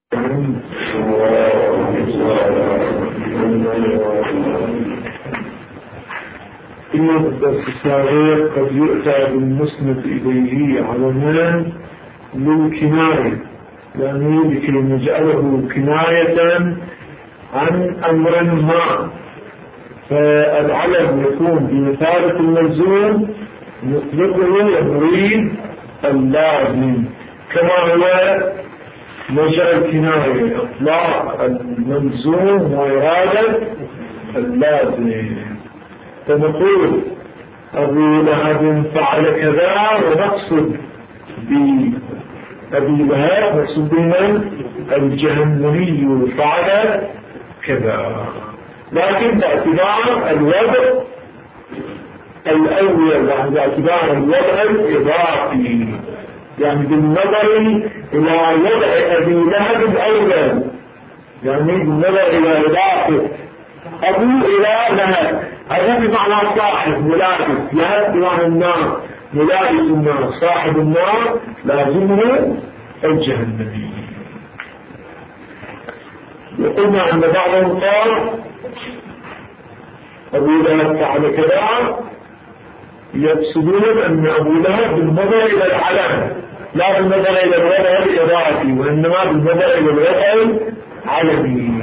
في الدرس السابق قد يؤتى بالمسند إليه علما للكناية، يعني لكي نجعله كناية عن أمر ما، فالعلم يكون بمثابة الملزوم نطلقه يريد اللازم، كما هو مجرى الكناية إطلاق الملزوم وإرادة اللازم. فنقول أبو لهب فعل كذا ونقصد بأبي لهب نقصد بمن الجهنمي فعل كذا، لكن باعتبار الوضع الأول، يعني باعتبار الوضع الإضافي، يعني بالنظر إلى وضع أبي لهب الأول، يعني بالنظر إلى إضافة أبو إلى لهب. أبو بمعنى صاحب ملابس، لهب بمعنى النار ملابس النار، صاحب النار لازمه الجهنمي. وقلنا أن بعضهم قال أبو لهب فعل كذا، يقصدون أن أبو لهب بالنظر إلى العلم لا بالنظر إلى الوضع الإضافي، وإنما بالنظر إلى الوضع العلمي.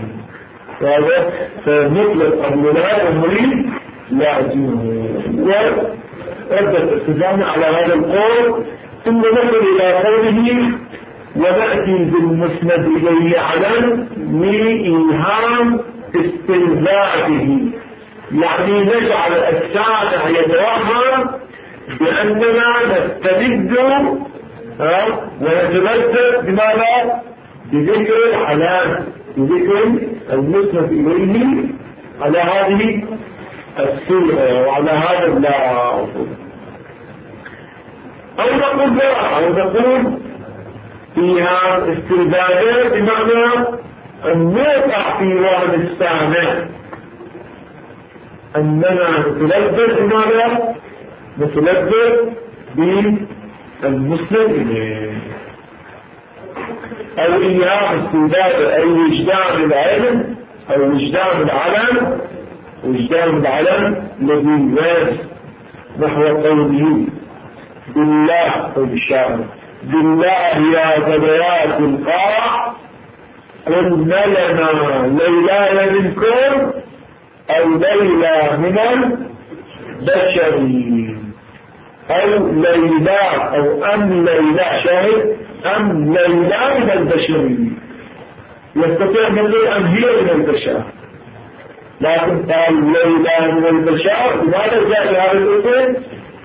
فنطلق أبو لهب المريد لازمه، وردت التزامنا على هذا القول. ثم نصل إلى قوله ونأتي بالمسند إليه علم لإيهام استلزامه، يعني نجعل السامع يتوهم بأننا نستمد ونتلذذ بماذا؟ بذكر الحلال، بذكر المسند إليه على هذه الصيغة وعلى هذا اللفظ. أو نقول لا، أو نقول فيها استلزامات بمعنى أن نقع في وهم السامع أننا نتلذذ بماذا؟ نتلذذ بالمسند إليه، أو إياه استلزام أي وجدان العلم أو وجدان العلم، وجدان العلم الذي يواجه نحو قوله بالله والشاعر بالله يا ذبيات القاع قلنا لنا ليلى منكم أو ليلى من البشرين، أو ليلى أو أم ليلى شاهد أم ليلى من البشرين، يستطيع من يقول أم هي من البشر، لكن قال ليلى من البشر. لماذا جاء هذا الاسم؟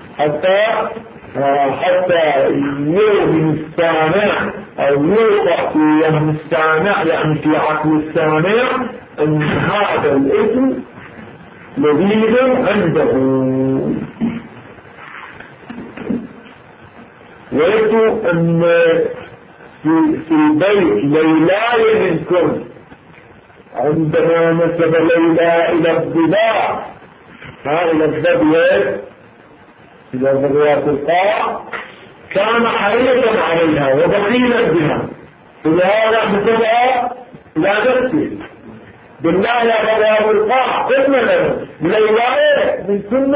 حتى يوهم السامع أو يوقع في وهم السامع، يعني في عقل السامع أن هذا الاسم لذيذ عنده. ويبدو أن في البيت ليلى منكم، عندما نسب ليلى إلى الضباع إلى الضبيات إلى ضبيات القاع كان حريصا عليها وبخيلا بها، ولهذا نسبها إلى نفسه بالله يا ضبيات القاع قلنا له ليلى منكم،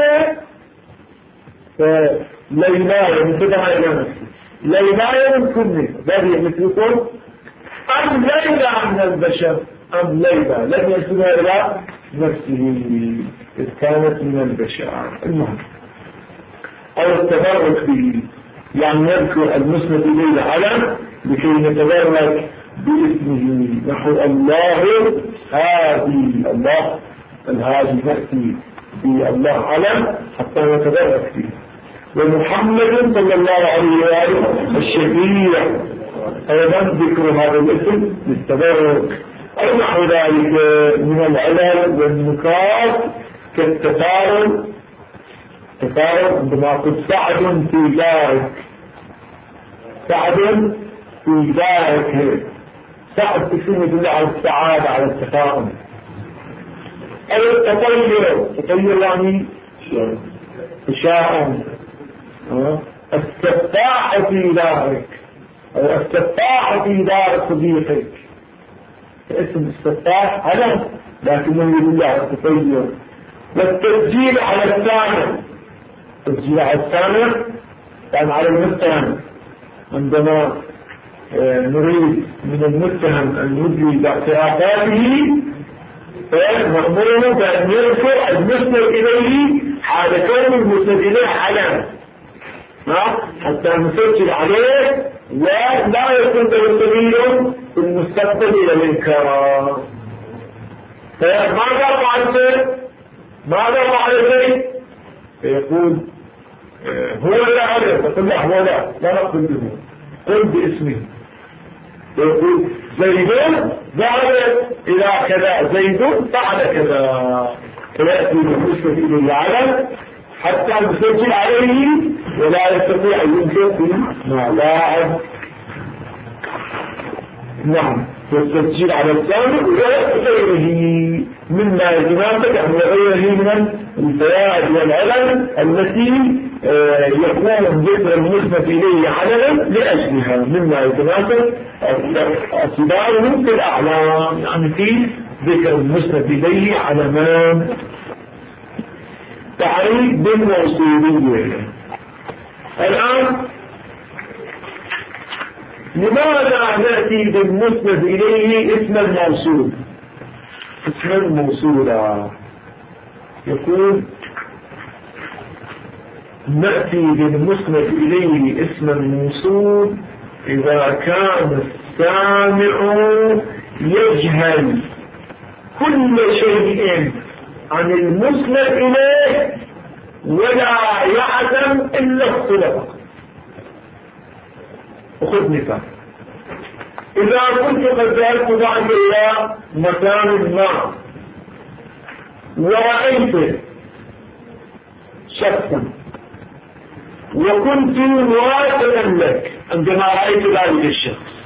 فليلى نسبها إلى نفسه ليلى منكم ذلك مثلكم أم ليلى من البشر، أم ليلى لم يسمى إلى نفسه إذ كانت من البشر. المهم أو التبرك به، يعني نذكر المسند إليه علم لكي نتبرك باسمه، نحو الله هادي، الله الهادي نأتي بالله علم حتى نتبرك به، ومحمد صلى الله عليه وآله الشفيع أيضا ذكر هذا الاسم للتبرك، أو نحو ذلك من العلل والنكات كالتفاعل عندما قلت سعد في دارك، سعد في دارك، سعد اسم يدل على السعادة على التفاؤل. أو التطير يعني تشاؤم، السفاح في دارك أو السفاح في دار صديقك، اسم السفاح علم لكنه يدل على التطير. والتسجيل على الثاني، التسجيل على الثاني يعني على المتهم، عندما نريد من المتهم أن يدلي باعترافاته فنأمره بأن يذكر المسند إليه حال كون المسند إليه علم حتى نسجل عليه ولا يكون له سبيل في المستقبل إلى الإنكار. فماذا فعلت؟ ماذا فعلت؟ فيقول هو لا علم، فقل له هو لا نقل به، قل باسمه. يقول زيد ذهب إلى كذا، زيد فعل كذا، فيأتي بالنسبة إلى العلم حتى نسجل عليه ولا يستطيع أن ينكر فيما بعد. نعم، والتسجيل على الثاني وغيره مما يتناسب عن غيره من الفوائد والعلل التي يكون ذكر المسند إليه عللا لأجلها، مما يتناسب اعتباره في الأعلام، يعني في ذكر المسند إليه علمان. تعريف بالموصولية. الآن لماذا نأتي بالمسند إليه اسم الموصول؟ اسم الموصول يقول نأتي بالمسند إليه اسم الموصول إذا كان السامع يجهل كل شيء عن المسند إليه ولا يعلم إلا الصلة. وخذ مثال، إذا كنت قد ذهبت بعد إلى مكان ما ورأيت شخصا وكنت واثقا لك عندما رأيت ذلك الشخص،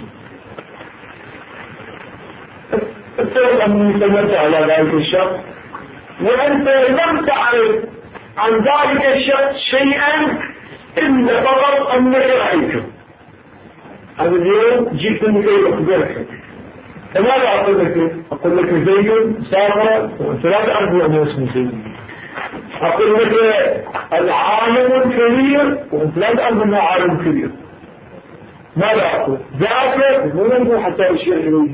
افترض أني سمعت على ذلك الشخص وأنت لم تعرف عن ذلك الشخص شيئا إلا فقط أنك رأيته. هذا اليوم جئت من كي أخبرك، فماذا أقول لك؟ أقول لك زيد سافر وأنت لا تعرف أنه اسمه زيد. أقول لك العالم الكبير وأنت لا تعرف أنه عالم كبير. ماذا أقول؟ ذاك مو حتى يشير إليه.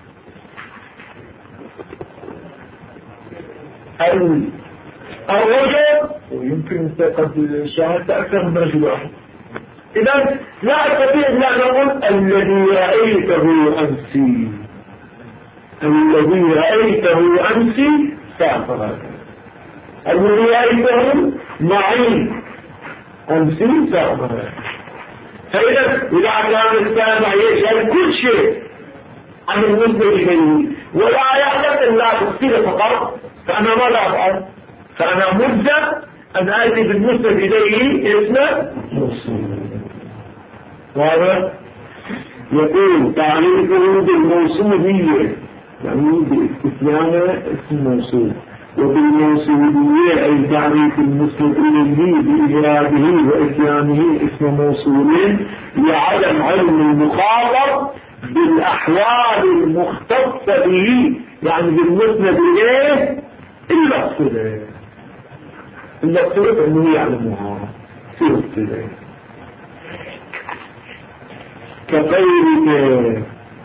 الرجل ويمكن قد شاهدت أكثر من رجل واحد. إذا لا أستطيع أن أقول الذي رأيته أمسي، الذي رأيته أمسي سافر، الذي رأيته معي أمسي سافر. فإذا كان السامع يشهد كل شيء عن المسند إليه ولا يعلم إلا بالصلة فقط، فأنا ماذا أفعل؟ فأنا مبدأ أن آتي بالمسند إليه اسمه موصول. وهذا يقول تعريفه بالموصولية، يعني باستثناء اسم موصول، وبالموصولية أي تعريف المسند إليه بإجراده وإتيانه اسم موصول لعدم علم المخاطب بالأحوال المختصة به، يعني بالمسند إليه إلا الصلة، إلا الصلة أنه يعلمها في الصلة. كقولك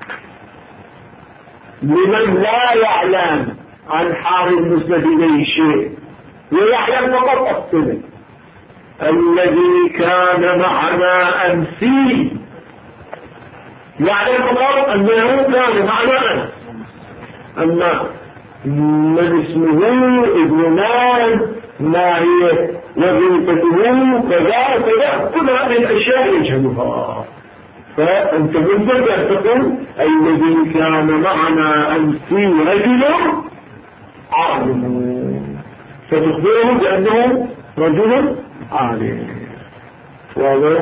لمن لا يعلم عن حال المسند إليه شيء ويعلم فقط الصلة، الذي كان معنا أمسي يعلم فقط أنه كان معنا أمس، أما من اسمه ابن ما هي وظيفته كذا كذا، كل هذه الأشياء يجهلها. فأنت مجرد أن تقول الذي كان معنا أمسي رجل عالم، فتخبره بأنه رجل عالم. واضح؟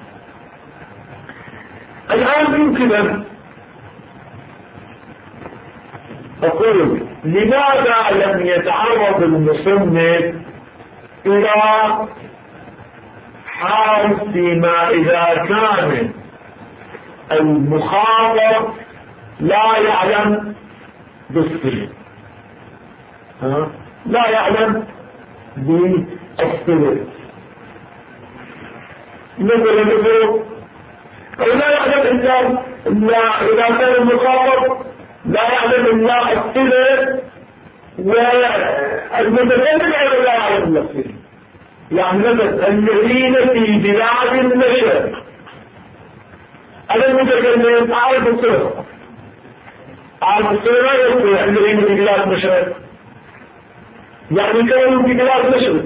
الآن يمكن أن أقول لماذا لم يتعرض المصنف إلى حال فيما إذا كان المخاطب لا يعلم بالصلة، لا يعلم بالصلة، مثل أو لا يعلم إلا إذا كان المخاطب لا يعلم إلا الصلة والمتكلم أيضا لا يعلم إلا الصلة. يعني مثلا الذين في بلاد المشرق، أنا المتكلم أعرف الصلة، أعرف الصلة لا يستطيع الذين في بلاد المشرق، يعني كانوا في بلاد المشرق،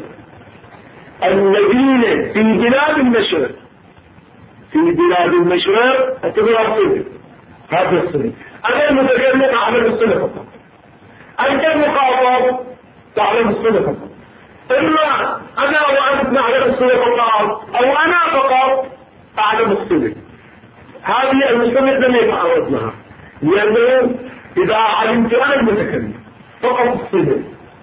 الذين في بلاد المشرق، في بلاد المشرق اعتبرها صلة، هذا الصلة. أنا المتكلم أعلم الصلة فقط، أنت المخاطب تعلم الصلة فقط. إما أنا وأنت نعلم الصلة فقط، أو أنا فقط أعلم الصلة. هذه المصنف لم يتعرض لها، لأنه إذا علمت أنا المتكلم فقط الصلة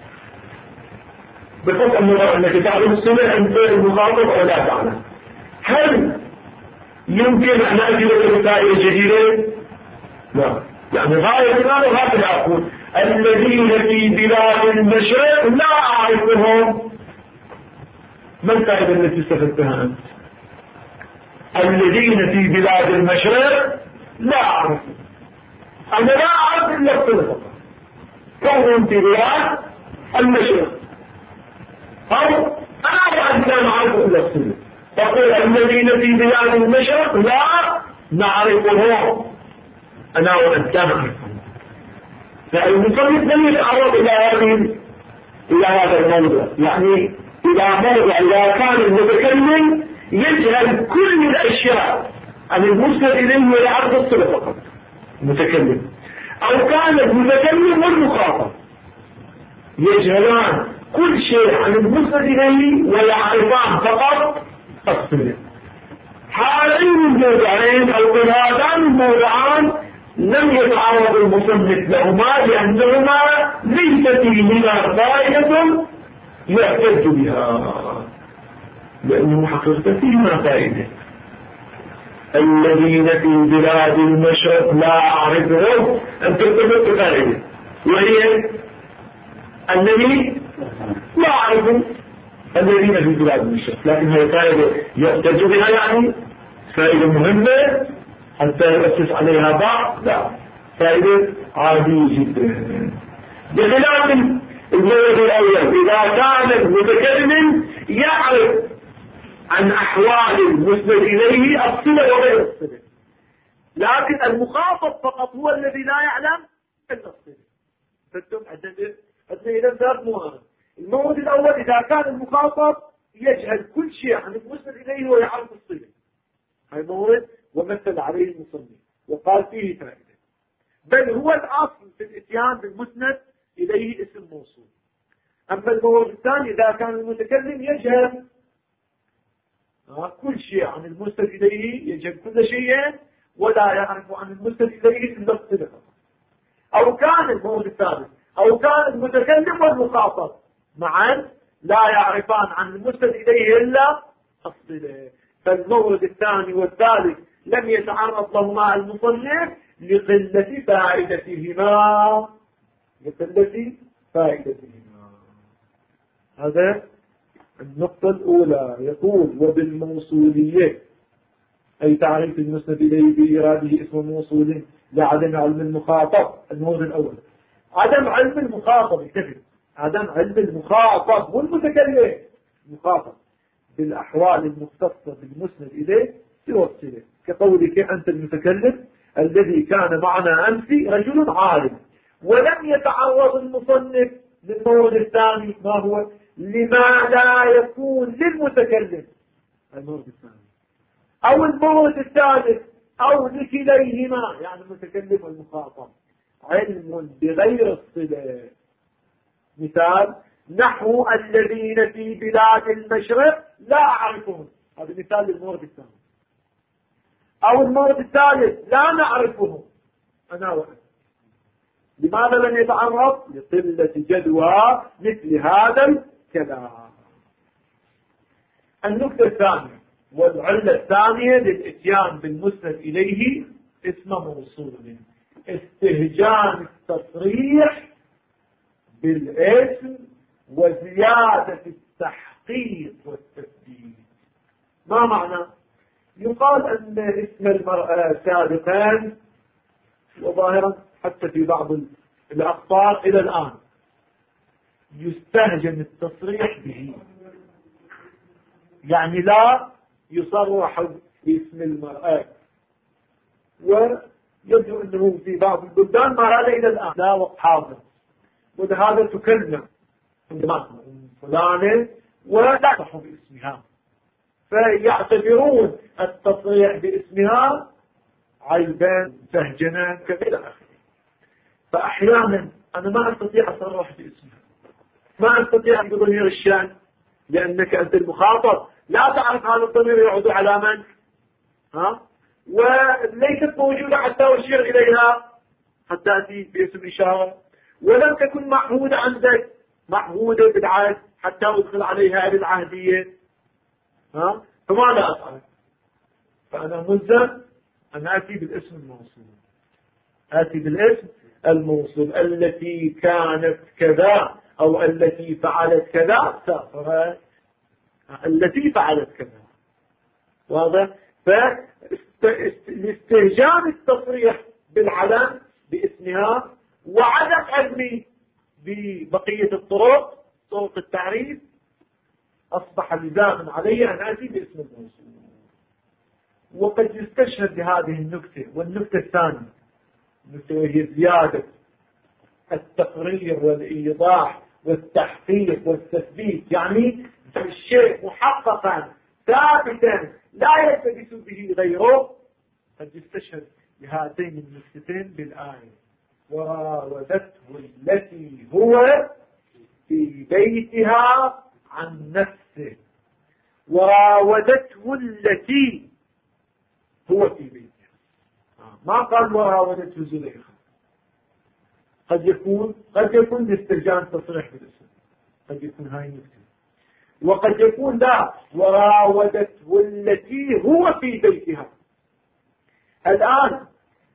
بفضل النظر أنك تعلم الصلة أنت المخاطب أو لا تعلم. هل يمكن أن أجد رسائل جديدة؟ لا، يعني غاية الآن هكذا أقول الذين في بلاد المشرق لا أعرفهم. ما الفائدة التي استفدتها أنت؟ الذين في بلاد المشرق لا أعرفهم، أنا لا أعرف إلا الصلة فقط، كونهم في بلاد المشرق، أو أنا بعد لا نعرف إلا الصلة، تقول الذين في بلاد المشرق لا نعرفهم، أنا وأنت لا نعرفهم. فالمصنف لم يتعرض إلى هذا الموضوع، يعني إلى موضوع إذا كان المتكلم يجهل كل الأشياء عن المرسل إليه ويعرف الصلة فقط المتكلم، أو كان المتكلم والمخاطب يجهلان كل شيء عن المرسل إليه ويعرفان فقط الصلة. هذين الموضوعين أو هذان الموضوعان لم يتعرض المصنف لهما، لأنهما ليس فيهما فائدة يحتج بها، لأنه حقيقة فيهما فائدة. الذين في بلاد المشرق لا أعرفهم أن ترتبط فائدة، وهي أنني لا أعرف الذين في بلاد المشرق، لكن هي فائدة يحتج بها، يعني فائدة مهمة حتى يؤسس عليها بعض؟ لا، فائدة عادية جدا. بخلاف المورد الأول إذا كان المتكلم يعرف عن أحوال المسند إليه الصلة وغير الصلة، لكن المخاطب فقط هو الذي لا يعلم إلا الصلة. فانتم عندنا إذا ثلاث موارد. المورد الأول إذا كان المخاطب يجهل كل شيء عن المسند إليه ويعرف الصلة، هاي مورد ومثل عليه المصنف وقال فيه فائدة، بل هو الأصل في الإتيان بالمسند إليه اسم موصول. أما المورد الثاني إذا كان المتكلم يجهل كل شيء عن المسند إليه، يجهل كل شيء ولا يعرف عن المسند إليه إلا الصلة، أو كان المورد الثالث أو كان المتكلم والمخاطب معا لا يعرفان عن المسند إليه إلا الصلة. فالمورد الثاني والثالث لم يتعرض لهما المصنف لقلة فائدتهما، لقلة فائدتهما. هذا النقطة الأولى. يقول وبالموصولية أي تعريف المسند إليه بإراده اسم موصول لعدم علم المخاطب. المورد الأول عدم علم المخاطب، اكتفل عدم علم المخاطب والمتكلم مخاطب بالأحوال المختصة بالمسند إليه سوى الصلة، كقولك أنت المتكلم الذي كان معنا أمس رجل عالم. ولم يتعرض المصنف للمورد الثاني، ما هو لما لا يكون للمتكلم المورد الثاني أو المورد الثالث أو لكليهما، يعني المتكلم والمخاطب علم بغير الصلة. مثال نحو الذين في بلاد المشرق لا أعرفهم، هذا مثال للمورد الثاني. أو المورد الثالث لا نعرفهم أنا وأنت. لماذا لم يتعرض؟ لقلة جدوى مثل هذا الكلام. النقطة الثانية والعلة الثانية للإتيان بالمسند إليه اسم موصول. استهجان التصريح بالاسم وزيادة التحقيق والتثبيت. ما معنى؟ يقال أن اسم المرأة سابقا وظاهرا حتى في بعض الأخبار إلى الآن يستهجن التصريح به، يعني لا يصرح باسم المرأة، ويبدو أنه في بعض البلدان ما هذا إلى الآن لا وقت حاضر، ولهذا تكلم فلانة ولا تصرح باسمها، فيعتبرون التصريح باسمها عيبا سهجنا كذا آخره. فأحيانا أنا ما أستطيع أصرح باسمها، ما أستطيع أن أظهر الشأن، لأنك أنت المخاطب لا تعرف هذا الضمير يعود على من، وليست موجودة حتى أشير إليها، حتى أتي باسم إشارة، ولم تكن معهودة عندك، معهودة بالعهد حتى أدخل عليها بالعهدية، فماذا أفعل؟ فأنا ملزم أن آتي بالاسم الموصول، آتي بالاسم الموصول، التي كانت كذا أو التي فعلت كذا، سافرت التي فعلت كذا. واضح؟ فاستهجان التصريح بالعلم باسمها وعدم علمي ببقية الطرق، طرق التعريف، أصبح لزاما علي أن آتي باسم الموصول. وقد يستشهد بهذه النكتة، والنكتة الثانية وهي زيادة التقرير والإيضاح والتحقيق والتثبيت، يعني الشيء محققا ثابتا لا يلتبس به غيره. قد يستشهد بهاتين النكتتين بالآية: وراودته التي هو في بيتها عن نفسه، وراودته التي هو في بيتها، ما قال وراودته زليخة. قد يكون لاستهجان تصريح بالاسم، قد يكون هاي النكتة، وقد يكون لا، وراودته التي هو في بيتها. الآن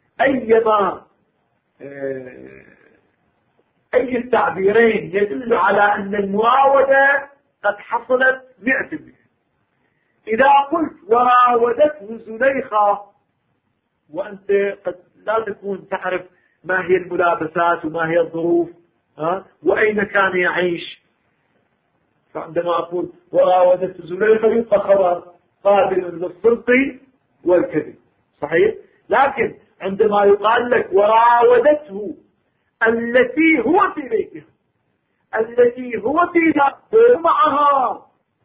أي التعبيرين يدل على أن المراودة قد حصلت 100%. إذا قلت وراودته زليخة وأنت قد لا تكون تعرف ما هي الملابسات وما هي الظروف، وأين كان يعيش، فعندما أقول وراودته زليخة يبقى خبر قابل للصدق والكذب، صحيح؟ لكن عندما يقال لك وراودته التي هو في بيتها، التي هو فيها معها،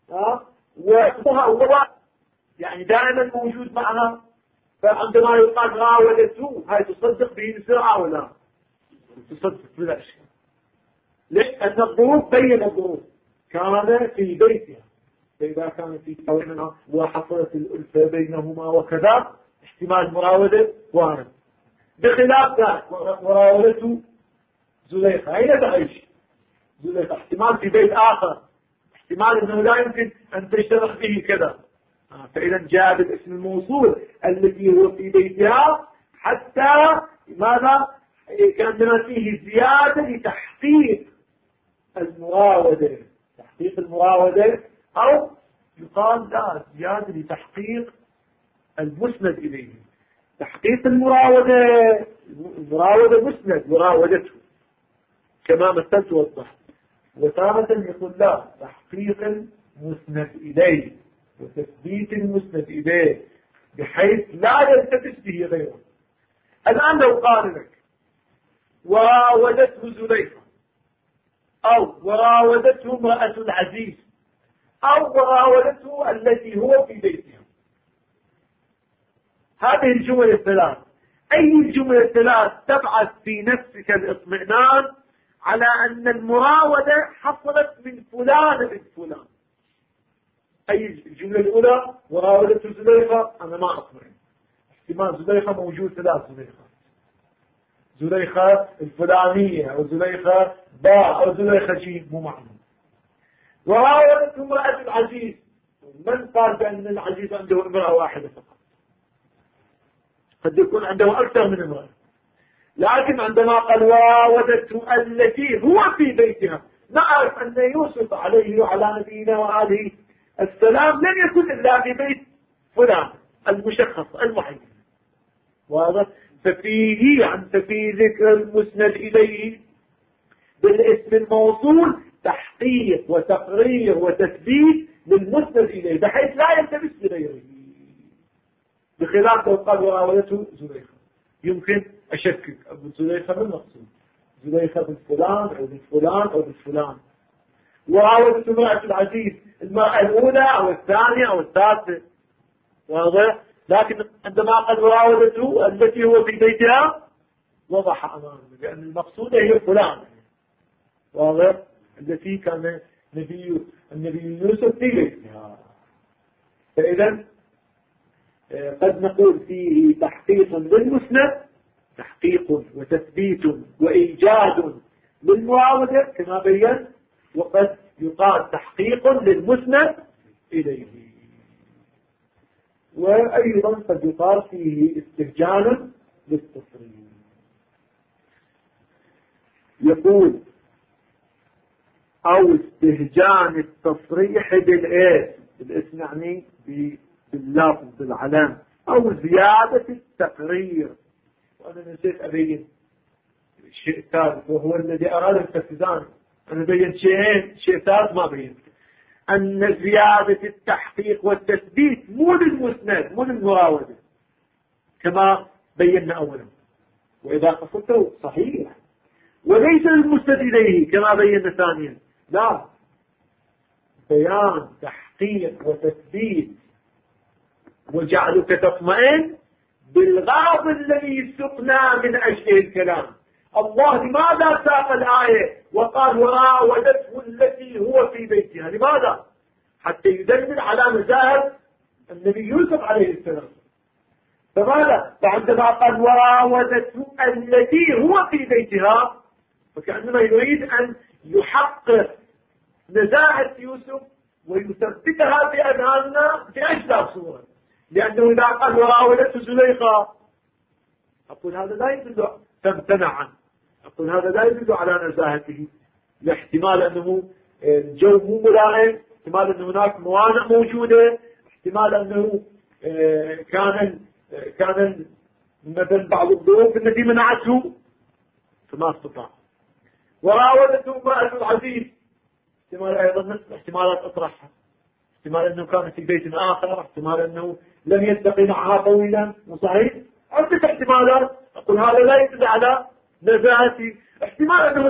وهو يعني دائما موجود معها، فعندما يقال راودته هاي تصدق به بسرعة ولا تصدق بلا شيء؟ لأن الظروف بين الظروف كان في بيتها، فإذا كان في بيننا وحصلت الألفة بينهما وكذا احتمال مراودة وارد. بخلاف ذلك وراودته زليخة، أين تعيش زليخة؟ احتمال في بيت آخر، احتمال أنه لا يمكن أن تشترك به كذا، فإذا جاء بالاسم الموصول الذي هو في بيتها، حتى ماذا؟ كان بما فيه زيادة لتحقيق المراودة، تحقيق المراودة، أو يقال لا، زيادة لتحقيق المسند إليه. تحقيق المراودة مسند مراودته كما مثلت وضحت، وتارة يقول لا، تحقيق المسند إليه وتثبيت المسند إليه بحيث لا يلتبس به غيره. الآن لو قال لك وراودته زليخة، أو وراودته امرأة العزيز، أو وراودته التي هو في بيتها، هذه الجمل الثلاث، أي الجمل الثلاث تبعث في نفسك الاطمئنان على أن المراودة حصلت من فلان من فلان؟ أي الجملة الأولى وراودته زليخة، أنا ما أطمئن، احتمال زليخة موجود 3 زليخة، زليخة الفلانية أو زليخة باء أو زليخة جيم، مو معلوم. وراودته امرأة العزيز، من قال بأن العزيز عنده امرأة واحدة فقط؟ قد يكون عنده أكثر من امرأة. لكن عندما قال وراودته التي هو في بيتها، نعرف أن يوسف عليه وعلى نبينا وآله السلام لم يكن إلا في بيت فلان المشخص المعين. واضح؟ ففي ذكر المسند إليه بالاسم الموصول تحقيق وتقرير وتثبيت للمسند إليه بحيث لا يلتبس بغيره، بخلاف لو قال وراودته زليخة يمكن أشكك أبو زليخة من مقصود، زليخة بن فلان أو بن فلان أو بن فلان. وراودته امرأة العزيز المرأة الأولى أو الثانية أو الثالثة. واضح؟ لكن عندما قال وراودته التي هو في بيتها وضح أمامه لأن المقصود هي فلان. واضح؟ التي كان النبي يوسف في بيتها. فإذا قد نقول فيه تحقيق للمسند، تحقيق وتثبيت وإيجاد للمعاودة كما بين، وقد يقال تحقيق للمسند إليه. وأيضا قد يقال فيه استهجان للتصريح. يقول أو استهجان التصريح بالاسم يعني باللفظ بالعلم، أو زيادة التقرير. وأنا نسيت أبين شيء ثالث وهو الذي أراد التفزان. أنا بين شيء ثالث ما بين، أن زيادة التحقيق والتثبيت مو للمسند مو للمراودة كما بينا أولا، وإذا قصدته صحيح، وليس للمسند إليه كما بينا ثانيا. لا، بيان تحقيق وتثبيت وجعلك تطمئن بالغرض الذي سقنا من أجله الكلام. الله لماذا ساق الآية وقال وراودته التي هو في بيتها؟ لماذا؟ حتى يدلل على نزاهة النبي يوسف عليه السلام. فماذا؟ فعندما قال وراودته التي هو في بيتها فكأنما يريد أن يحقق نزاهة يوسف ويثبتها في أذهاننا بأجزاء صورة. لأنه إذا قال وراودته زليخة أقول هذا لا يدل تمتنع عنه، أقول هذا لا يدل على نزاهته، لاحتمال أنه الجو مو ملائم، احتمال أن هناك موانع موجودة، احتمال أنه كان مثلا بعض الظروف التي منعته فما استطاع. وراودته امرأة العزيز احتمال أيضا مثل احتمالات أطرحها، احتمال أنه كان في بيت آخر، احتمال أنه لم يلتقي معها طويلا، صحيح؟ عدة احتمالات. أقول هذا لا يدل على نزاهتي، احتمال أنه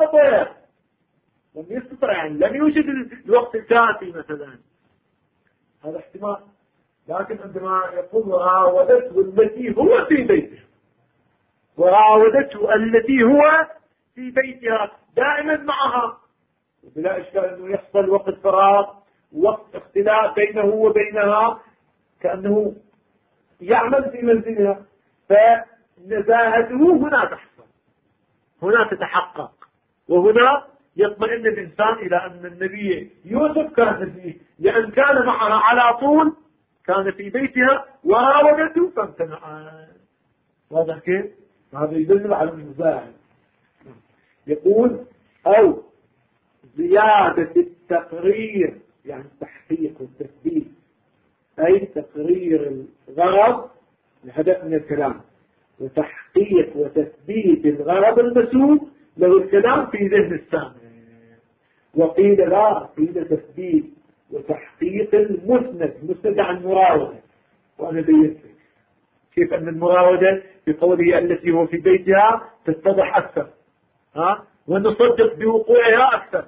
لم يستطع يعني لم يوجد الوقت الكافي مثلا، هذا احتمال. لكن عندما يقول وراودته التي هو في بيتها، وراودته التي هو في بيتها دائما معها بلا إشكال أنه يحصل وقت فراغ، وقت اختلاف بينه وبينها، كأنه يعمل في منزلها، فنزاهته هنا تحصل، هنا تتحقق، وهنا يطمئن الإنسان إلى أن النبي يوسف كان نبيه، لأن كان معها على طول، كان في بيتها وراودته فامتنع. واضح كيف؟ هذا يدل على النزاهة. يقول أو زيادة التقرير يعني التحقيق والتثبيت، أي تقرير الغرض الهدف من الكلام، وتحقيق وتثبيت الغرض المسؤول له الكلام في ذهن السامع. وقيل لا، قيل تثبيت وتحقيق المسند عن المراودة. وأنا بينت كيف أن المراودة بقوله التي هو في بيتها تتضح أكثر، ونصدق بوقوعها أكثر.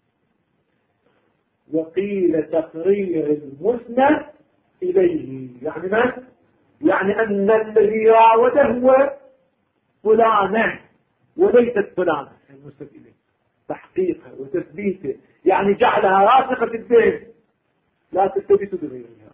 وقيل تقرير المسند إليه يعني ما؟ يعني أن الذي راوده هو فلانة وليست فلانة، المسند إليه تحقيقها وتثبيته، يعني جعلها راسخة في الذهن لا تلتبس بغيرها.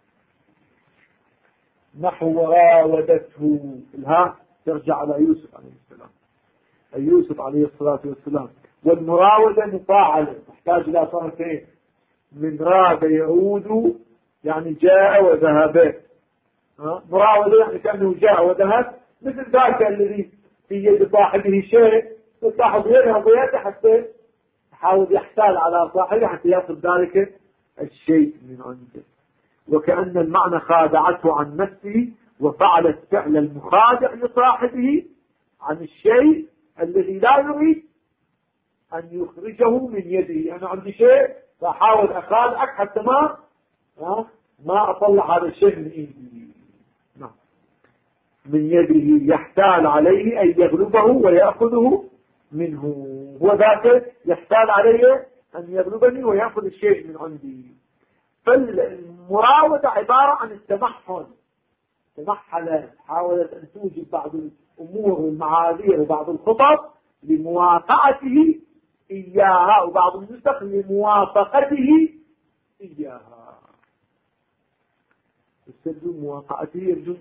نحو وراودته الها ترجع على يوسف عليه السلام، يوسف عليه الصلاة والسلام. والمراودة مفاعلة تحتاج إلى صرفين، من راد يعود يعني جاء وذهب، مراودة يعني كأنه جاء وذهب، مثل ذاك الذي في يد صاحبه شيء، صاحب يذهب ويده حتى يحاول يحتال على صاحبه حتى يأخذ ذلك الشيء من عنده. وكأن المعنى خادعته عن نفسه وفعلت فعل المخادع لصاحبه عن الشيء الذي لا يريد أن يخرجه من يده. أنا عندي شيء فأحاول أخادعك حتى ما أطلع هذا الشيء من إيدي. من يده يحتال عليه أن يغلبه ويأخذه منه. هو ذاته يحتال عليه أن يغلبني ويأخذ الشيء من عندي. فالمراودة عبارة عن التمحل. تمحلت، حاولت أن توجد بعض الأمور والمعاذير وبعض الخطط لموافقته إياها، وبعض النسخ لموافقته إياها. يستلزم موافقته، يرجو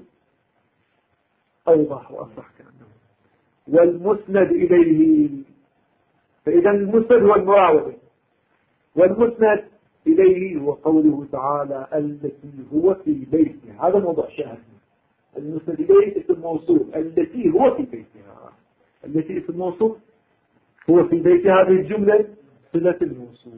أوضح وأصح كأنه. والمسند إليه، فإذا المسند هو المراودة، والمسند إليه هو قوله تعالى التي هو في بيتها. هذا موضوع شاهد. المسند إليه اسم موصول، التي هو في بيتها. التي اسم موصول، هو في بيتها. هذه الجملة صلة الموصول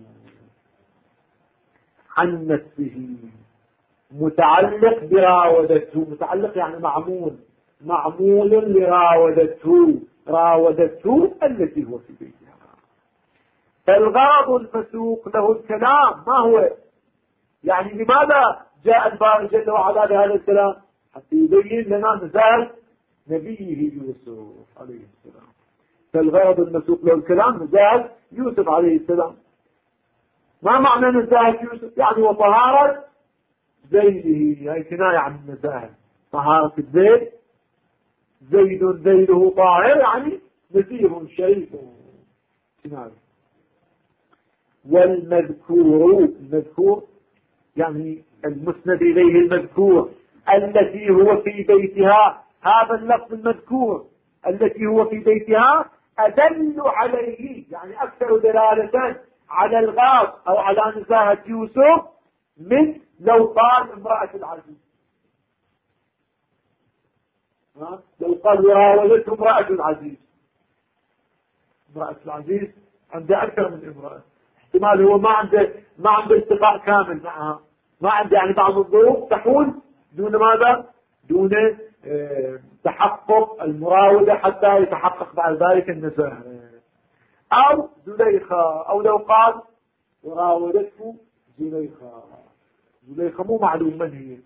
عن نفسه، متعلق براودته. متعلق يعني معمول لراودته. راودته التي هو في بيتها. فالغرض المسوق له الكلام ما هو؟ يعني لماذا جاء الباري جل وعلا بهذا الكلام؟ حتى يبين لنا مثال نبيه يوسف عليه السلام. فالغرض المسوق له الكلام مثال يوسف عليه السلام. ما معنى نزاهة يوسف؟ يعني وطهارة ذيله، هي كناية عن النزاهة. طهارة الذيل، ذيله طاهر يعني نزيه شريف كناية. والمذكور يعني المسند إليه المذكور التي هو في بيتها. هذا اللفظ المذكور التي هو في بيتها أدل عليه، يعني أكثر دلالة على الغاز أو على نزاهة يوسف من لو قال امرأة العزيز. لو قال وراودته امرأة العزيز. امرأة العزيز عنده أكثر من امرأة. احتمال هو ما عنده اتفاق كامل معها، ما عنده يعني بعض الظروف تحول دون ماذا؟ دون تحقق المراودة حتى يتحقق بعد ذلك النزاهة. أو زليخة، أو لو قال وراودته زليخة مو معلوم من هي،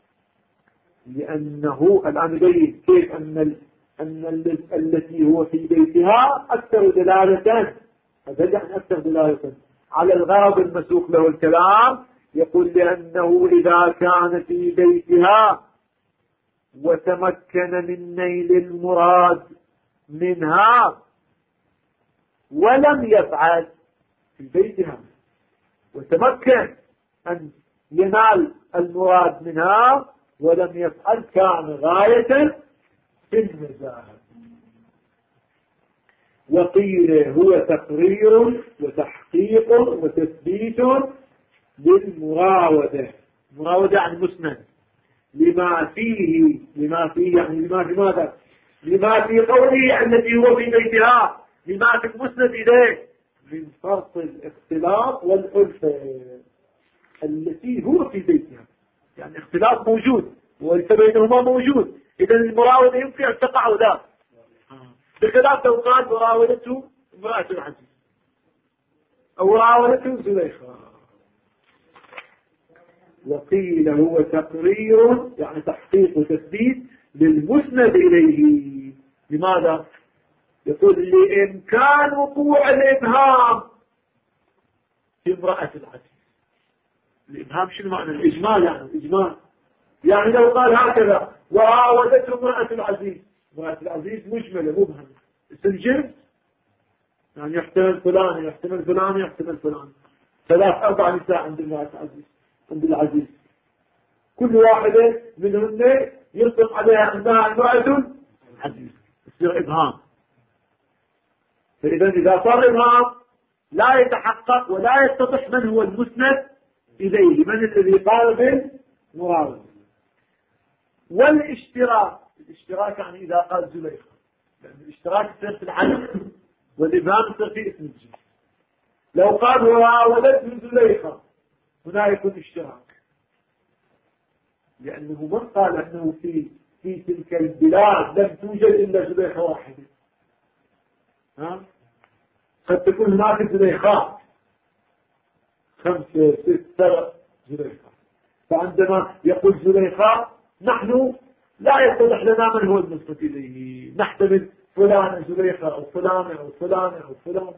لأنه الآن يبين كيف أن التي هو في بيتها أكثر دلالة، هذا يعني أكثر دلالة على الغرض المسوق له الكلام. يقول لأنه إذا كان في بيتها وتمكن من نيل المراد منها ولم يفعل في بيتها، وتمكن أن ينال المراد منها ولم يفعل، كان غاية في النزاهة. وقيل هو تقرير وتحقيق وتثبيت للمراودة. المراودة عن مسند لما فيه يعني لماذا؟ لما في قوله الذي هو في بيتها، لما في المسند إليه من فرط الاختلاط والألفة. التي هو في بيتها يعني اختلاط موجود والألفة بينهما موجود، إذا المراودة يمكن أن تقع ذا، بخلاف لو قال وراودته امرأة العزيز أو راودته زليخة. وقيل هو تقرير يعني تحقيق وتثبيت للمسند إليه. لماذا؟ يقول لإمكان وقوع الإبهام في امرأة العزيز. الإبهام شنو معنى؟ الإجمال، يعني الإجمال يعني لو قال هكذا وراودته امرأة العزيز، امرأة العزيز مجملة مبهمة، اسم جنس يعني يحتمل فلان يحتمل فلان يحتمل فلان، 3-4 نساء عند امرأة العزيز، عند العزيز كل واحدة منهن يطلق عليها أنها امرأة عزيز، يصير إبهام. فإذا إذا صار إبهام لا يتحقق ولا يتضح من هو المسند إليه، من الذي قال بالمراود. والاشتراك، الاشتراك يعني إذا قال زليخة لأن الاشتراك يصير في العدد والإبهام يصير في اسم الجنس. لو قال وراودته زليخة هنا يكون اشتراك، لأنه من قال أنه في تلك البلاد لم توجد إلا زليخة واحدة. قد تكون هناك زليخات 5 6 7 زليخات، فعندما يقول زليخة نحن لا يتضح لنا من هو الملتفت إليه، نحتمل فلان زليخة أو فلان أو فلان أو فلان.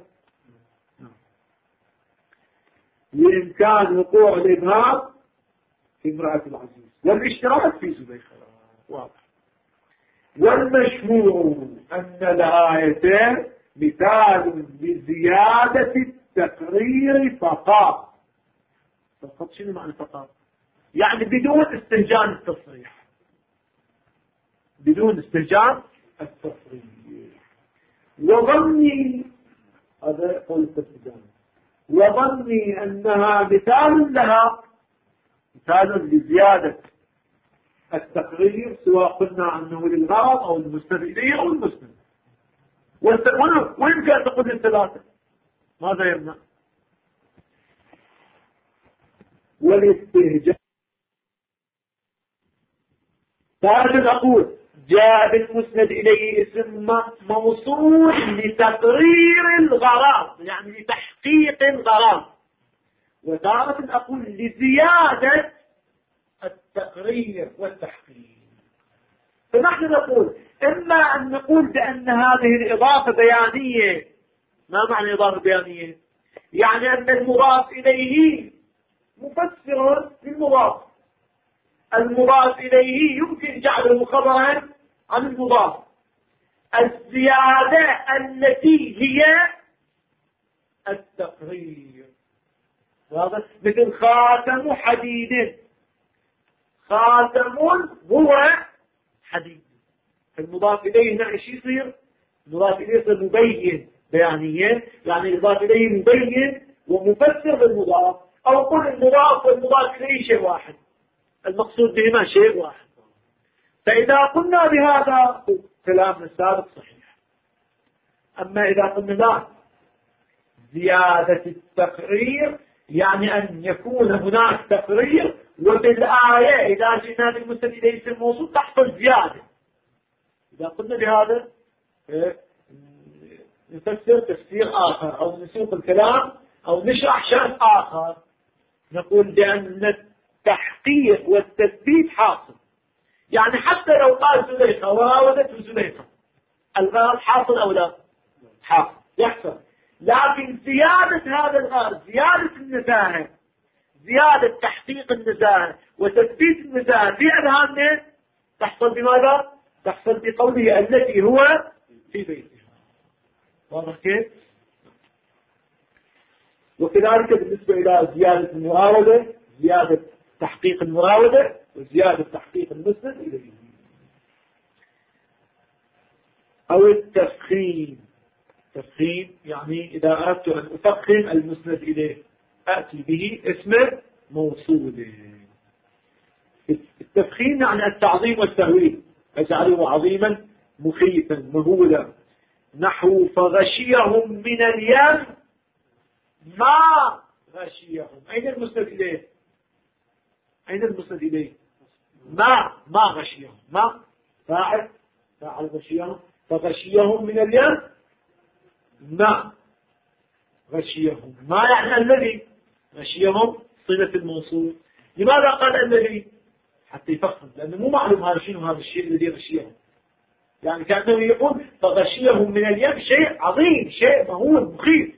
بإمكان وقوع الإبهام في امرأة العزيز والاشتراك في زليخة واضح. والمشهور أن الآيتين مثال لزيادة التقرير فقط. فقط شنو معنى فقط؟ يعني بدون استهجان التصريح، بدون استهجان التصريح. وظني هذا قول الاستهجان، وظني أنها مثال لها، مثال لزيادة التقرير سواء قلنا عنه للغرض أو المستند إليه أو المسند. وإن كان تقول الثلاثة ماذا يمنع؟ والاستهجان فهذا نقول جاء بالمسند إليه اسم موصول لتقرير الغرض، يعني لتحقيق الغرض. وتارة أقول لزيادة التقرير والتحقيق. فنحن نقول إما أن نقول بأن هذه الإضافة بيانية. ما معنى إضافة بيانية؟ يعني أن المضاف إليه مفسر للمضاف، المضاف إليه يمكن جعله خبرا عن المضاف. الزيادة التي هي التقرير، واضح؟ مثل خاتم حديد، خاتم هو حديد. المضاف إليه هنا ايش يصير؟ المضاف إليه يصير مبين بيانيا، يعني الإضافة إليه مبين ومفسر للمضاف. أو قل المضاف والمضاف إليه شيء واحد، المقصود بهما شيء واحد. فإذا قلنا بهذا كلامنا السابق صحيح. أما إذا قلنا لا، زيادة التقرير يعني أن يكون هناك تقرير، وبالآية إذا جئنا بالمسند إليه اسم موصول تحصل زيادة. إذا قلنا بهذا نفسر تفسير آخر أو نسوق الكلام أو نشرح شرح آخر، نقول بأن التحقيق والتثبيت حاصل. يعني حتى لو قال زليخة وراودته زليخة، الغرض حاصل أو لا؟ حاصل، يحصل. لكن زيادة هذا الغرض، زيادة النزاهة، زيادة تحقيق النزاهة وتثبيت النزاهة في أذهاننا تحصل بماذا؟ تحصل بقوله التي هو في بيتها. واضح كيف؟ وكذلك بالنسبة إلى زيادة المراودة، زيادة تحقيق المراودة وزيادة تحقيق المسند إليه. أو التفخيم. تفخيم يعني إذا أردت أن أفخم المسند إليه أأتي به اسم موصول. التفخيم يعني التعظيم والتهويل، أجعله عظيما مخيفا مهولا. نحو فغشيهم من اليم ما غشيهم. أين المسند إليه؟ أين المسند إليه؟ ما غشيهم. ما فاعل غشيهم. فغشيهم من اليم ما غشيهم. ما يعني الذي غشيهم صلة الموصول. لماذا قال الذي؟ حتى يفخم، لأنه مو معلوم هذا شنو هذا الشيء الذي غشيهم. يعني كأنه يقول فغشيهم من اليم شيء عظيم، شيء مهول مخيف.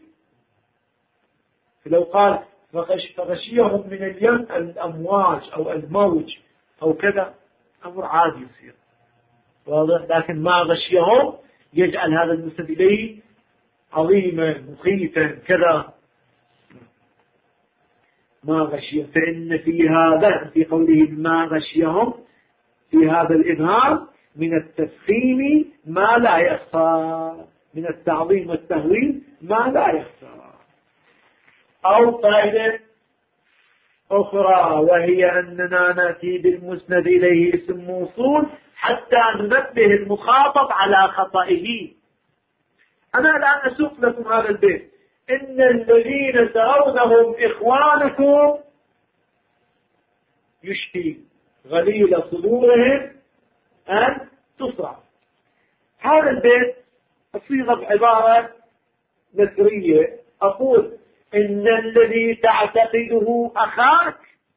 فلو قال فغشيهم من اليم الأمواج أو الموج أو كذا أمر عادي يصير، واضح. لكن ما غشيهم يجعل هذا المسند إليه عظيما مخيفا كذا. ما غشيهم، فإن في هذا في قوله ما غشيهم في هذا الإبهام من التفخيم ما لا يخفى، من التعظيم والتهويل ما لا يخفى. أو فائدة أخرى وهي أننا نأتي بالمسند إليه اسم موصول حتى ننبه المخاطب على خطئه. أنا الآن أسوق لكم هذا البيت: إن الذين ترونهم إخوانكم يشفي غليل صدورهم أن تصرع. هذا البيت أصيغ بعبارة نثرية، أقول: إن الذي تعتقده أخاك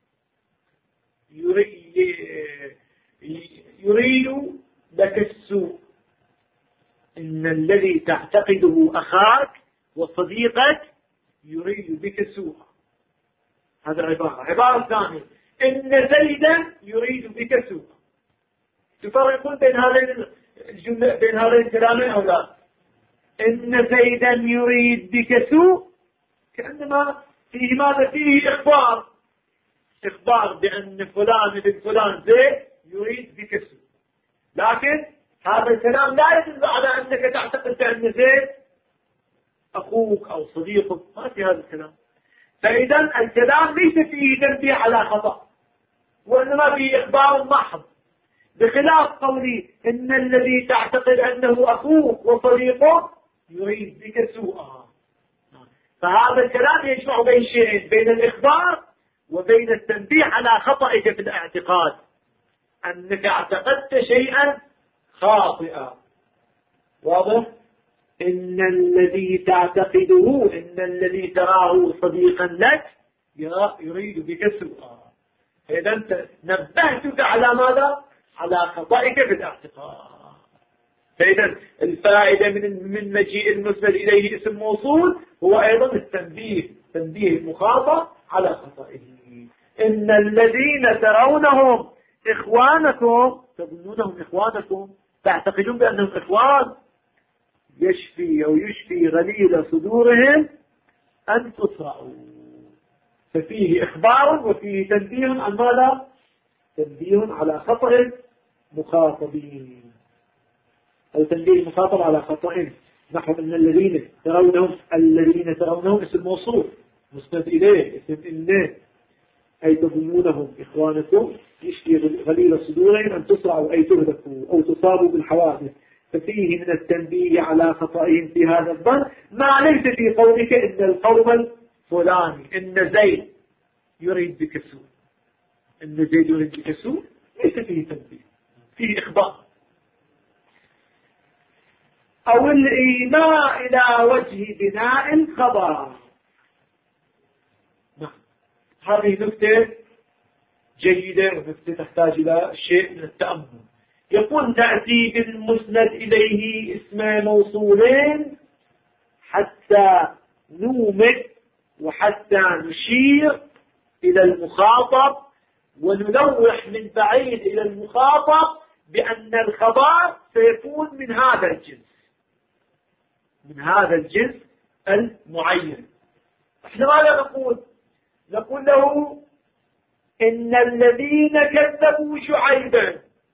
يريد لك السوء. إن الذي تعتقده أخاك وصديقك يريد بك سوء. هذا عبارة ثانية: إن زيدا يريد بك سوء. تفرقون بين هذين الجملة، بين هذين الكلامين أو لا؟ إن زيدا يريد بك سوء كأنما فيه ماذا؟ فيه إخبار بأن فلان بن فلان زيد يريد بك سوء. لكن هذا الكلام لا يدل على أنك تعتقد بأن زيد أخوك أو صديقك، ما في هذا الكلام. فإذا الكلام ليس فيه تنبيه على خطأ، وإنما فيه إخبار محض، بخلاف قولي إن الذي تعتقد أنه أخوك وصديقك يريد بك سوءا. فهذا الكلام يجمع بين شيئين: بين الإخبار وبين التنبيه على خطئك في الاعتقاد، أنك اعتقدت شيئا خاطئا. واضح؟ إن الذي تعتقده، إن الذي تراه صديقا لك يريد بك سوءا. إذا أنت نبهتك على ماذا؟ على خطئك في الاعتقاد. فإذا الفائدة من مجيء المسند إليه اسم موصول هو أيضا التنبيه، تنبيه المخاطب على خطئه. إن الذين ترونهم إخوانكم، تظنونهم إخوانكم، تعتقدون بأنهم إخوان، يشفي غليل صدورهم أن تصرعوا. ففيه إخبار وفيه تنبيه عن ماذا؟ تنبيه على خطأ المخاطبين، أو تنبيه المخاطب على خطأ. نحو من الذين ترونهم اسم موصول مسند إليه، اسم إنه، أي تظنونهم إخوانكم يشفي غليل صدورهم أن تصرعوا أي تهلكوا أو تصابوا بالحوادث. ففيه من التنبيه على خطئهم في هذا الظن ما ليس في قولك إن القوم الفلاني، إن زيد يريد بك سوء. إن زيد يريد بك سوء ليس فيه تنبيه، فيه إخبار. أو الإيماء إلى وجه بناء الخبر. هذه نكتة جيدة ونكتة تحتاج إلى شيء من التأمل. يقول: تأتي بالمسند إليه اسم موصولين حتى نومد وحتى نشير إلى المخاطب ونلوح من بعيد إلى المخاطب بأن الخبر سيكون من هذا الجنس، من هذا الجنس المعين. احنا ماذا نقول؟ نقول له: إن الذين كذبوا شعيبا.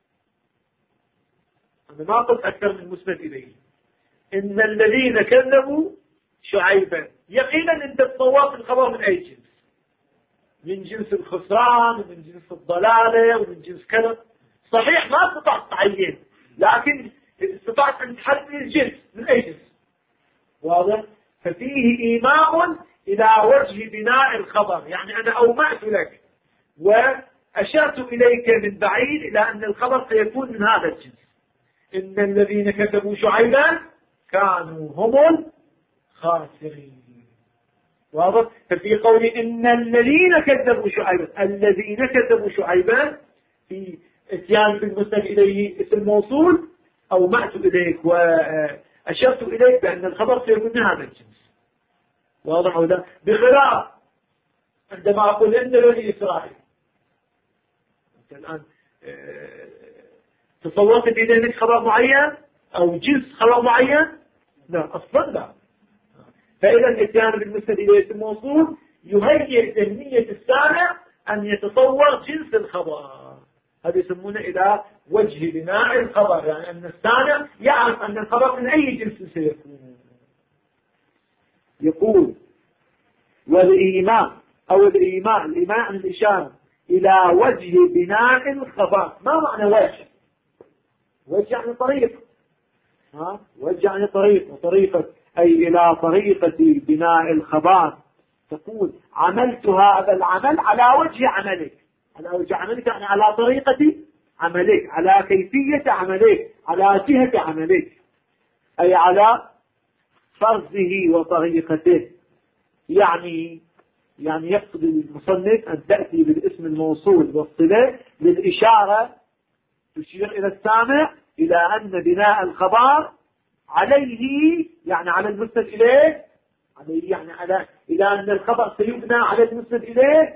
أنا ما قلت أكثر من مسند إليه. إن الذين كذبوا شعيبا. يقينا أنت تصورت الخبر من أي جنس؟ من جنس الخسران ومن جنس الضلالة ومن جنس كذا. صحيح ما استطعت تعين، لكن استطعت أن تحدد الجنس من أي جنس. واضح؟ ففيه إيماء إلى وجه بناء الخبر، يعني أنا أومأت لك وأشرت إليك من بعيد إلى أن الخبر سيكون من هذا الجنس. إن الذين كذبوا شعيبا كانوا هم الخاسرين. واضح؟ ففي قول إن الذين كذبوا شعيبا، الذين كذبوا شعيبا في اتيان بالمسند إليه اسم موصول، أومأت إليك وأشرت إليك بأن الخبر سيكون من هذا الجنس. واضح ولا؟ بخلاف عندما أقول إن بني إسرائيل، أنت الآن تصورت بذهنك خبر معين أو جنس خبر معين؟ لا، أصلا لا. فإذا الاتيان بالمسند إليه اسم موصول يهيئ ذهنية السامع أن يتصور جنس الخبر. هذا يسمونه إلى وجه بناء الخبر، يعني أن السامع يعرف أن الخبر من أي جنس سيكون. يقول: والإيمان أو الإيمان عن الإشارة إلى وجه بناء الخبر. ما معنى وجه؟ وجه يعني طريق، وجه يعني طريق، وطريقة أي إلى طريقة بناء الخبر. تقول عملت هذا العمل على وجه عملك، على وجه عملك يعني على طريقة عملك، على كيفية عملك، على جهة عملك، أي على فرضه وطريقته. يعني يقصد المصنف أن تأتي بالاسم الموصول والصلة للإشارة تشير إلى السامع إلى أن بناء الخبر عليه، يعني على المسند إليه، عليه يعني إلى أن الخبر سيبنى على المسند إليه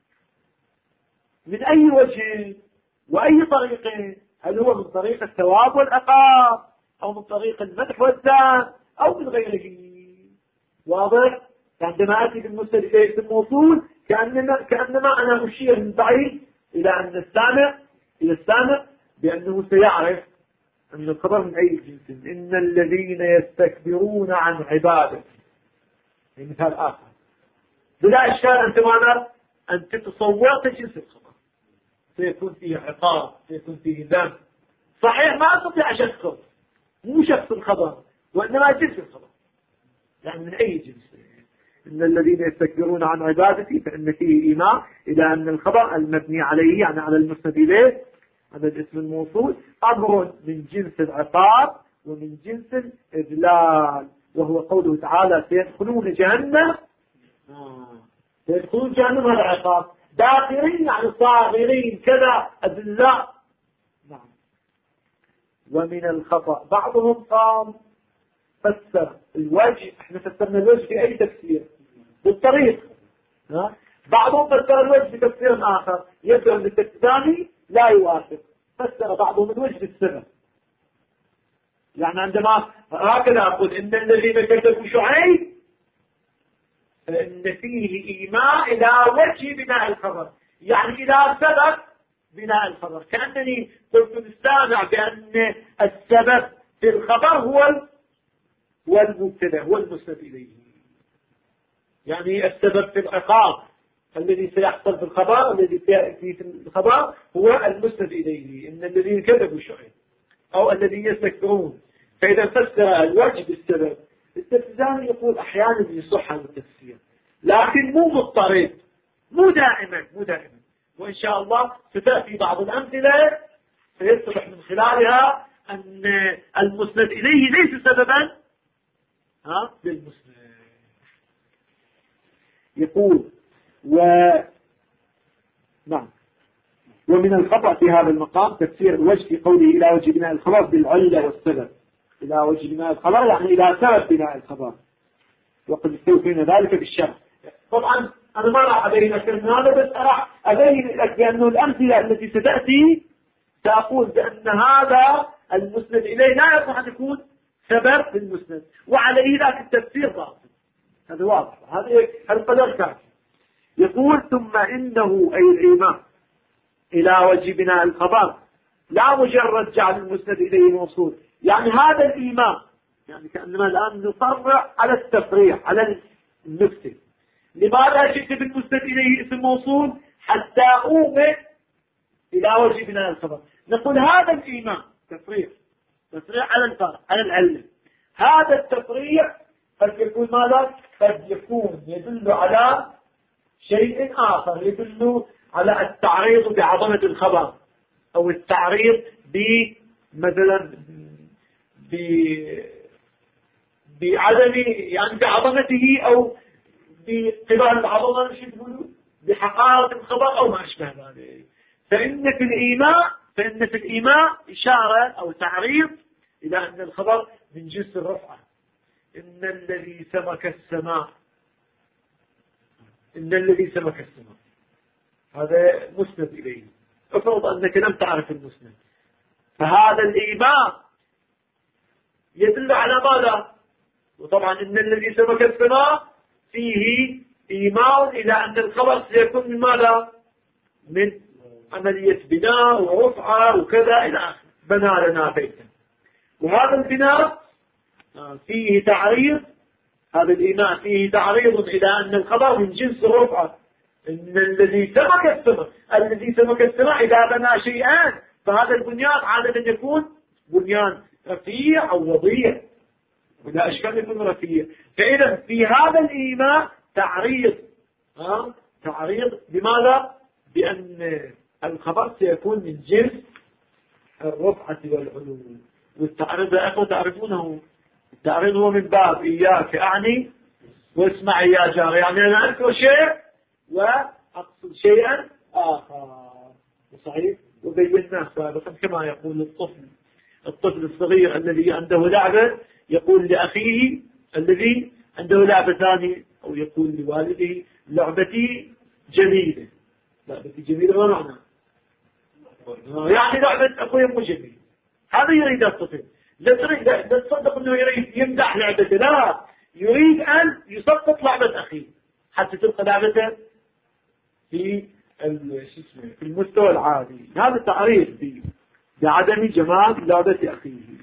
من أي وجه وأي طريقة. هل هو من طريق الثواب والعقاب، أو من طريق المدح والذم، أو من غيره؟ واضح؟ عندما أتي بالمسند إليه اسم موصول كأنما أنا أشير من بعيد إلى أن السامع بأنه سيعرف أن الخبر من أي جنس. إن الذين يستكبرون عن عبادة، مثال آخر بلا إشكال أنت معنى أن تتصور جنس الخبر، سيكون فيه عقاب، سيكون فيه ذنب. صحيح ما أستطيع شخصه، مو شخص الخبر وإنما جنس الخبر، يعني من أي جنس. إن الذين يستكبرون عن عبادتي فإن فيه إيماء إلى أن الخبر المبني عليه، يعني على المسند إليه، هذا الاسم الموصول، أمر من جنس العقاب ومن جنس الإذلال، وهو قوله تعالى سيدخلون جهنم، سيدخلون جهنم هذا عقاب، داخرين يعني صاغرين كذا أذلاء. نعم. ومن الخطأ بعضهم قام فسر الوجه، احنا فسرنا الوجه في أي تفسير؟ بالطريق. بعضهم فسر الوجه بتفسير آخر يبدو أن الثاني لا يوافق. فسر بعضهم الوجه بالسبب، يعني عندما هكذا أقول إن الذين كذبوا شعيب فإن فيه إيماء إلى وجه بناء الخبر، يعني إلى سبب بناء الخبر، كأنني قلت للسامع بأن السبب في الخبر هو المبتدأ، هو المسند إليه. يعني السبب في العقاب الذي سيحصل في الخبر، الذي سيأتي في الخبر، هو المسند إليه، إن الذين كذبوا شعيب أو الذين يستكبرون. فإذا فسر الوجه بالسبب، التفسير يقول أحيانا يصح هذا التفسير، لكن مو مضطرد، مو دائما. وإن شاء الله ستأتي بعض الأمثلة سيصبح من خلالها أن المسند إليه ليس سببا للمسند. يقول نعم. ومن الخطأ في هذا المقام تفسير الوجه في قوله إلى وجه بناء الخبر بالعلة والسبب. إلى وجه بناء الخبر يعني إلى سبب بناء الخبر، وقد استوفينا ذلك بالشرح. طبعا أنا ما راح أبين لك هذا، بس راح أبين لك بأنه الأمثلة التي ستأتي سأقول بأن هذا المسند إليه لا يصح أن يكون سبب في المسند، وعليه ذاك التفسير باطل. هذا واضح، هذا القدر كافي. يقول ثم إنه أي الإيمان إلى وجه بناء الخبر لا مجرد جعل المسند إليه موصول، يعني هذا الإيمان، يعني كأننا الآن نصرع على التفريع على النفس. لماذا جئت بالمسند إليه اسم موصول؟ حتى أؤمن إلى وجه بناء الخبر. نقول هذا الإيمان تفريع على الفرع على العلة. هذا التفريع قد يكون ماذا؟ قد يكون يدل على شيء آخر، يدل على التعريض بعظمة الخبر، أو التعريض مثلا بعدم يعني بعظمته، أو بقبال العظمة، بحقارة الخبر أو ما أشبه ذلك. فإن في الإيماء إشارة أو تعريض إلى أن الخبر من جنس الرفعة. إن الذي سمك السماء، هذا مسند إليه. افرض أنك لم تعرف المسند، فهذا الإيماء يدل على ماذا؟ وطبعا إن الذي سمك السماء فيه إيماء إلى أن الخبر سيكون من ماذا؟ من عملية بناء ورفعة وكذا إلى آخره. بنى لنا بيتا، وهذا البناء فيه تعريض، هذا الإيماء فيه تعريض إلى أن الخبر من جنس الرفعة. إن الذي سمك السماء إذا بنى شيئان فهذا البنيان عادة يكون بنيان رفيع أو وضيع، ولا أشكال يكون رفيع. فإذا في هذا الإيماء تعريض، تعريض بماذا؟ بأن الخبر سيكون من جنس الرفعة والعلو. والتعريض يا أخوة تعرفونه، التعريض هو من باب إياك أعني واسمع يا جار، يعني أنا أذكر شيء وأقصد شيئا آخر. صحيح؟ وبيناه سابقا كما يقول الطفل الصغير الذي عنده لعبة يقول لأخيه الذي عنده لعبة ثانية، أو يقول لوالده لعبتي جميلة. لعبتي جميلة ما معنى؟ يعني لعبة أخوي مو جميل. هذا يريد الطفل. لا تصدق أنه يريد يمدح لعبته، لا، يريد أن يسقط لعبة أخيه حتى تبقى لعبته في المستوى العالي. هذا تعريف بعدم جمال لعبة أخيه.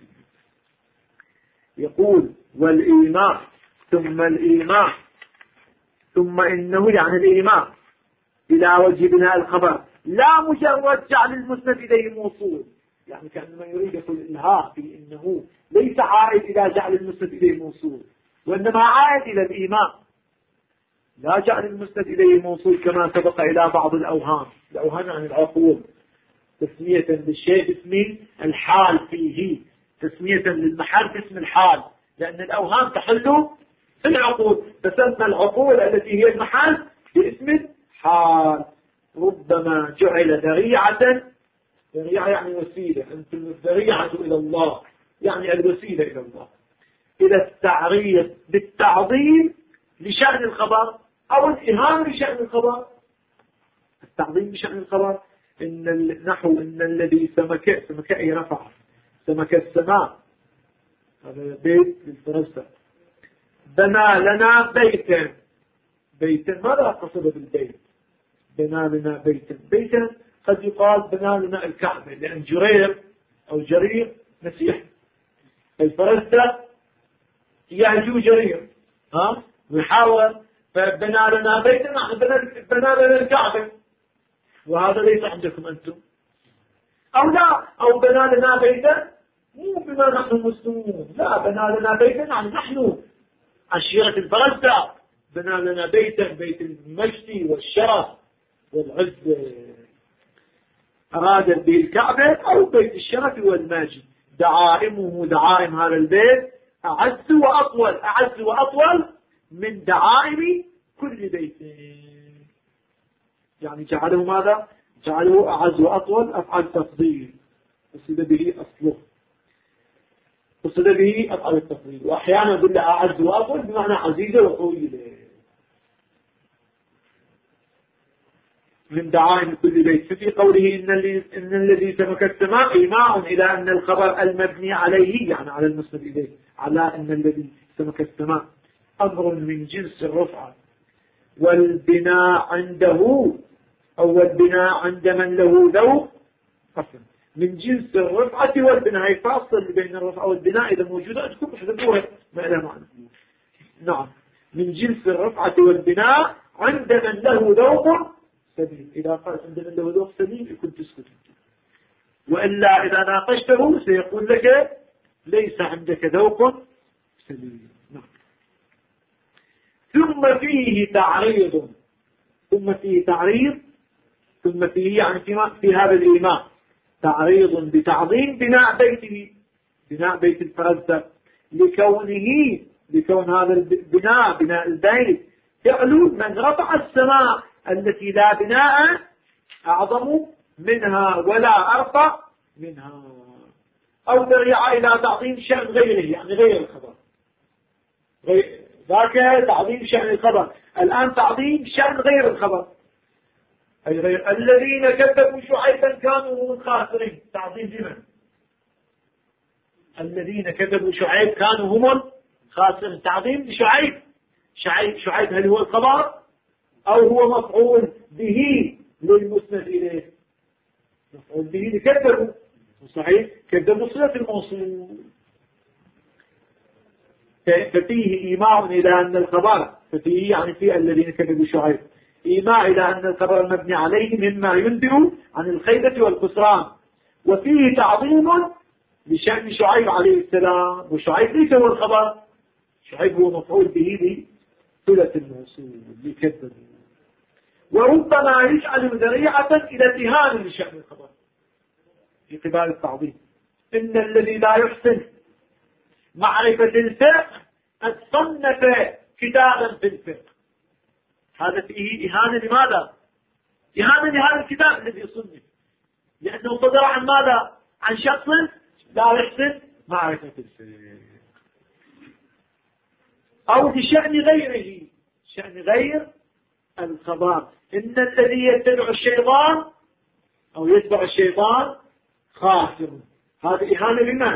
يقول والإيماء ثم الإيماء ثم إنه يعني الإيماء إلى وجه بناء الخبر لا مجرد جعل المسند إليه موصول، يعني كأنما يريد يقول الإلهاء في إنه ليس عائد إلى جعل المسند إليه موصول، وإنما عائد إلى الإيماء، لا جعل المسند إليه موصول كما سبق إلى بعض الأوهام عن العقول، تسمية للشيء باسم الحال فيه، تسمية للمحل باسم الحال، لأن الأوهام تحل في العقول، تسمى العقول التي هي المحل باسم الحال. ربما جعل ذريعة يعني وسيلة، أنت الذريعة إلى الله يعني الوسيلة إلى الله، إلى التعريض بالتعظيم لشأن الخبر أو الإهانة لشأن الخبر. التعظيم بشأن الخبر إن النحو إن الذي سمك أي رفع سمك السماء، هذا بيت للفرنسا. بنى لنا بيتا ماذا قصد بالبيت؟ بنى لنا بيتا قد يقال بنى لنا الكعبة، لأن جرير مسيح، الفرنسا يهجو جرير ويحاول، فبنى لنا بيتا بنى لنا الكعبة، وهذا ليس عندكم أنتم. أو لا، أو بنى لنا بيتا مو بما نحن مسلمون، لا، بنى لنا بيتا يعني نحن عشيرة الفرنسا، بنى لنا بيت المجد والشرف والعز، أراد به الكعبة أو بيت الشرف والمجد. دعائم هذا البيت أعز وأطول من دعائم كل بيت، يعني جعله ماذا؟ جعله أعز وأطول أفعل تفضيل، قصد به أصله، قصد به أفعل التفضيل، وأحيانا يقول أعز وأطول بمعنى عزيزة وطويلة. من دعائم كل بيت. ففي قوله إن الذي سمك السماء إيماء إلى أن الخبر المبني عليه يعني على المسند إليه، على أن الذي سمك السماء أمر من جنس الرفعة، والبناء عنده أو البناء عند من له ذوق أصلا من جنس الرفعة والبناء، هي فاصل بين الرفعة والبناء إذا موجودة أنتم احذفوها ما لها معنى. نعم، من جنس الرفعة والبناء عند من له ذوق سليم. إذا قال عند من له ذوق سليم يكون تسكت، وإلا إذا ناقشته سيقول لك ليس عندك ذوق سليم. نعم. ثم فيه تعريض ثم فيه يعني في هذا الإيمان تعريض بتعظيم بناء بيت الفرنسا، لكون هذا بناء البيت فعل من رفع السماء التي لا بناء أعظم منها ولا أرفع منها، أو ذريعة إلى تعظيم شأن غيره يعني غير الخبر، ذاك تعظيم شأن الخبر، الآن تعظيم شأن غير الخبر، أي غير الذين كذبوا شعيبا كانوا هم الخاسرين. تعظيم لمن؟ الذين كذبوا شعيب كانوا هم الخاسرين، تعظيم لشعيب. شعيب هل هو الخبر أو هو مفعول به للمسند إليه؟ مفعول به لكذبوا، صحيح، كذبوا صلة الموصول. ففيه إيماء إلى أن الخبر، ففيه يعني في الذين كذبوا شعيب إيماء إلى أن الخبر المبني عليه مما ينبئ عن الخيبة والخسران، وفيه تعظيم بشأن شعيب عليه السلام، وشعيب ليس هو الخبر، شعيب هو مفعول به بصلة الموصول لكذب. وربما يجعل ذريعة إلى اتهام بشأن الخبر في قبال التعظيم. إن الذي لا يحسن معرفة الفقه قد صنف كتابا في الفقه. هذا فيه إهانة. لماذا؟ إهانة لهذا الكتاب الذي يصنف، لأنه صدر عن ماذا؟ عن شخص لا يحسن معرفة الفقه، أو بشأن غيره، شأن غير الخبر. إن الذي يتبع الشيطان أو يتبع الشيطان خاسر. هذه إهانة بمن؟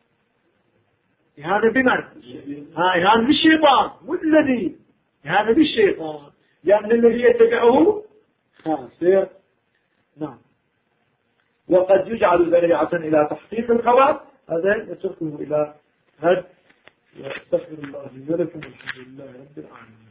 إهانة بمن؟ إهانة بالشيطان، مو الذي، إهانة بالشيطان، لأن الذي يتبعه خاسر. نعم. وقد يجعل ذريعة إلى تحقيق الخبر، هذا يتركه إلى هد. واستغفر الله لي ولكم، والحمد لله رب العالمين.